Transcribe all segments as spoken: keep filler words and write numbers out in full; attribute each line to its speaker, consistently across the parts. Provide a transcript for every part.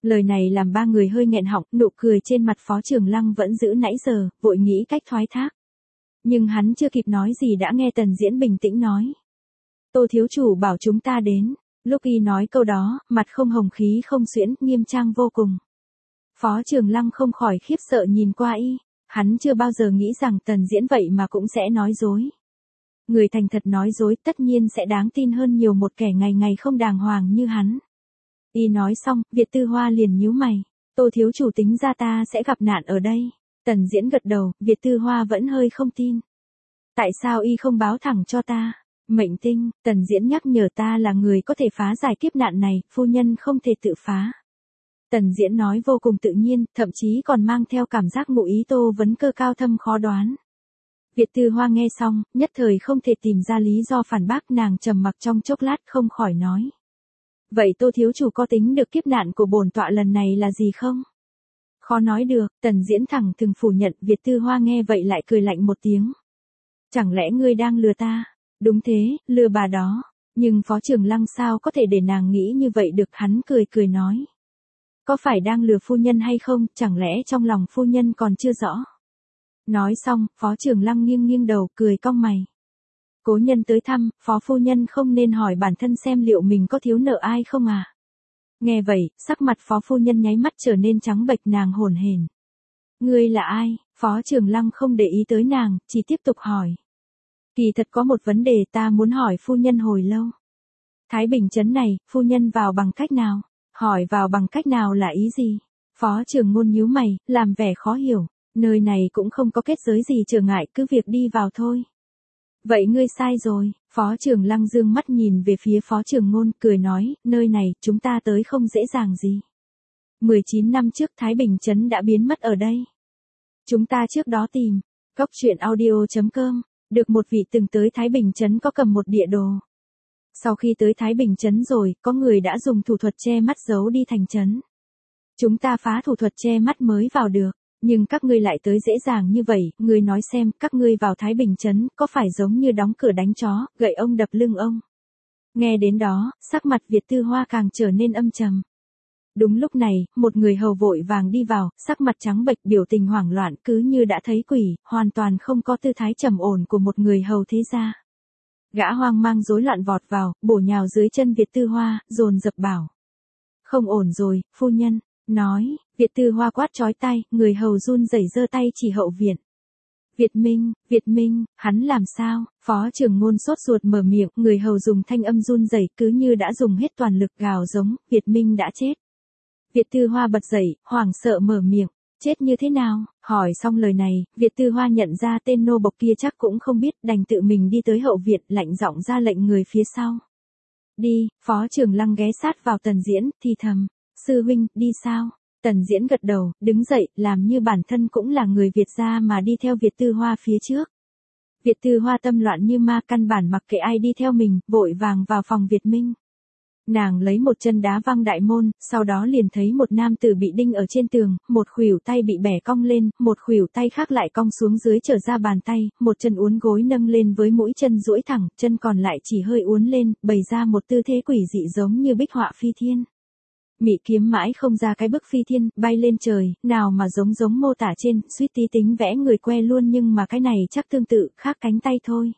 Speaker 1: Lời này làm ba người hơi nghẹn họng, nụ cười trên mặt Phó Trường Lăng vẫn giữ nãy giờ, vội nghĩ cách thoái thác. Nhưng hắn chưa kịp nói gì đã nghe Tần Diễn bình tĩnh nói. Tô thiếu chủ bảo chúng ta đến. Lúc y nói câu đó, mặt không hồng khí không xuyễn, nghiêm trang vô cùng. Phó Trường Lăng không khỏi khiếp sợ nhìn qua y. Hắn chưa bao giờ nghĩ rằng Tần Diễn vậy mà cũng sẽ nói dối. Người thành thật nói dối tất nhiên sẽ đáng tin hơn nhiều một kẻ ngày ngày không đàng hoàng như hắn. Y nói xong, Việt Tư Hoa liền nhíu mày. Tô thiếu chủ tính ra ta sẽ gặp nạn ở đây. Tần Diễn gật đầu, Việt Tư Hoa vẫn hơi không tin. Tại sao y không báo thẳng cho ta? Mệnh tinh, Tần Diễn nhắc nhở ta là người có thể phá giải kiếp nạn này, phu nhân không thể tự phá. Tần Diễn nói vô cùng tự nhiên, thậm chí còn mang theo cảm giác ngụ ý Tô vấn cơ cao thâm khó đoán. Việt Tư Hoa nghe xong, nhất thời không thể tìm ra lý do phản bác, nàng trầm mặc trong chốc lát không khỏi nói. Vậy Tô thiếu chủ có tính được kiếp nạn của bổn tọa lần này là gì không? Khó nói được, Tần Diễn thẳng thừng phủ nhận. Việt Tư Hoa nghe vậy lại cười lạnh một tiếng. Chẳng lẽ ngươi đang lừa ta? Đúng thế, lừa bà đó. Nhưng Phó Trường Lăng sao có thể để nàng nghĩ như vậy được, hắn cười cười nói. Có phải đang lừa phu nhân hay không, chẳng lẽ trong lòng phu nhân còn chưa rõ? Nói xong, Phó Trường Lăng nghiêng nghiêng đầu, cười cong mày. Cố nhân tới thăm, Phó phu nhân không nên hỏi bản thân xem liệu mình có thiếu nợ ai không à? Nghe vậy, sắc mặt Phó phu nhân nháy mắt trở nên trắng bệch, nàng hổn hển. Ngươi là ai? Phó Trường Lăng không để ý tới nàng, chỉ tiếp tục hỏi. Kỳ thật có một vấn đề ta muốn hỏi phu nhân hồi lâu. Thái Bình trấn này, phu nhân vào bằng cách nào? Hỏi vào bằng cách nào là ý gì? Phó Trường Ngôn nhíu mày, làm vẻ khó hiểu. Nơi này cũng không có kết giới gì trở ngại, cứ việc đi vào thôi. Vậy ngươi sai rồi. Phó Trường Lăng dương mắt nhìn về phía Phó Trường Ngôn, cười nói, nơi này, chúng ta tới không dễ dàng gì. mười chín năm trước Thái Bình trấn đã biến mất ở đây. Chúng ta trước đó tìm, Cốc truyện audio chấm com, được một vị từng tới Thái Bình trấn có cầm một địa đồ. Sau khi tới Thái Bình trấn rồi, có người đã dùng thủ thuật che mắt giấu đi thành trấn. Chúng ta phá thủ thuật che mắt mới vào được. Nhưng các ngươi lại tới dễ dàng như vậy, ngươi nói xem, các ngươi vào Thái Bình trấn, có phải giống như đóng cửa đánh chó, gậy ông đập lưng ông? Nghe đến đó, sắc mặt Việt Tư Hoa càng trở nên âm trầm. Đúng lúc này, một người hầu vội vàng đi vào, sắc mặt trắng bệch, biểu tình hoảng loạn, cứ như đã thấy quỷ, hoàn toàn không có tư thái trầm ổn của một người hầu thế gia. Gã hoang mang rối loạn vọt vào, bổ nhào dưới chân Việt Tư Hoa, dồn dập bảo. Không ổn rồi, phu nhân. Nói, Việt Tư Hoa quát chói tai, người hầu run rẩy giơ tay chỉ hậu viện. Việt Minh, Việt Minh, hắn làm sao? Phó Trường Ngôn sốt ruột mở miệng, người hầu dùng thanh âm run rẩy cứ như đã dùng hết toàn lực gào giống, Việt Minh đã chết. Việt Tư Hoa bật dậy, hoảng sợ mở miệng, chết như thế nào? Hỏi xong lời này, Việt Tư Hoa nhận ra tên nô bộc kia chắc cũng không biết, đành tự mình đi tới hậu viện, lạnh giọng ra lệnh người phía sau. Đi, Phó Trường Lăng ghé sát vào Tần Diễn, thì thầm. Sư huynh, đi sao? Tần Diễn gật đầu, đứng dậy, làm như bản thân cũng là người Việt gia mà đi theo Việt Tư Hoa phía trước. Việt Tư Hoa tâm loạn như ma, căn bản mặc kệ ai đi theo mình, vội vàng vào phòng Việt Minh. Nàng lấy một chân đá văng đại môn, sau đó liền thấy một nam tử bị đinh ở trên tường, một khuỷu tay bị bẻ cong lên, một khuỷu tay khác lại cong xuống dưới trở ra bàn tay, một chân uốn gối nâng lên với mũi chân duỗi thẳng, chân còn lại chỉ hơi uốn lên, bày ra một tư thế quỷ dị giống như bích họa phi thiên. Mị kiếm mãi không ra cái bức phi thiên, bay lên trời, nào mà giống giống mô tả trên, suýt tí tính vẽ người que luôn, nhưng mà cái này chắc tương tự, khác cánh tay thôi.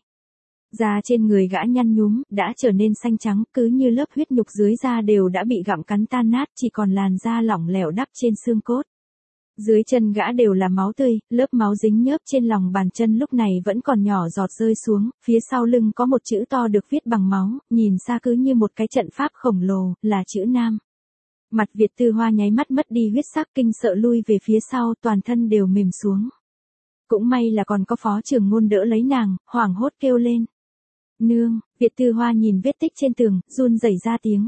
Speaker 1: Da trên người gã nhăn nhúm, đã trở nên xanh trắng, cứ như lớp huyết nhục dưới da đều đã bị gặm cắn tan nát, chỉ còn làn da lỏng lẻo đắp trên xương cốt. Dưới chân gã đều là máu tươi, lớp máu dính nhớp trên lòng bàn chân lúc này vẫn còn nhỏ giọt rơi xuống, phía sau lưng có một chữ to được viết bằng máu, nhìn xa cứ như một cái trận pháp khổng lồ, là chữ Nam. Mặt Việt Tư Hoa nháy mắt mất đi huyết sắc, kinh sợ lui về phía sau, toàn thân đều mềm xuống. Cũng may là còn có Phó Trường Ngôn đỡ lấy nàng, hoảng hốt kêu lên. Nương, Việt Tư Hoa nhìn vết tích trên tường, run rẩy ra tiếng.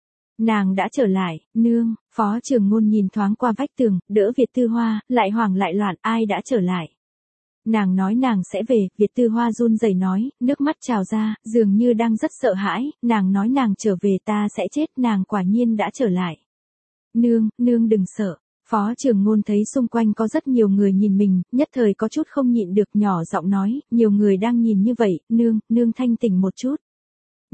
Speaker 1: Nàng đã trở lại, nương. Phó Trường Ngôn nhìn thoáng qua vách tường, đỡ Việt Tư Hoa, lại hoảng lại loạn, ai đã trở lại. Nàng nói nàng sẽ về, Việt Tư Hoa run rẩy nói, nước mắt trào ra, dường như đang rất sợ hãi, nàng nói nàng trở về ta sẽ chết, nàng quả nhiên đã trở lại. Nương, nương đừng sợ. Phó Trường Ngôn thấy xung quanh có rất nhiều người nhìn mình, nhất thời có chút không nhịn được, nhỏ giọng nói, nhiều người đang nhìn như vậy, nương, nương thanh tỉnh một chút.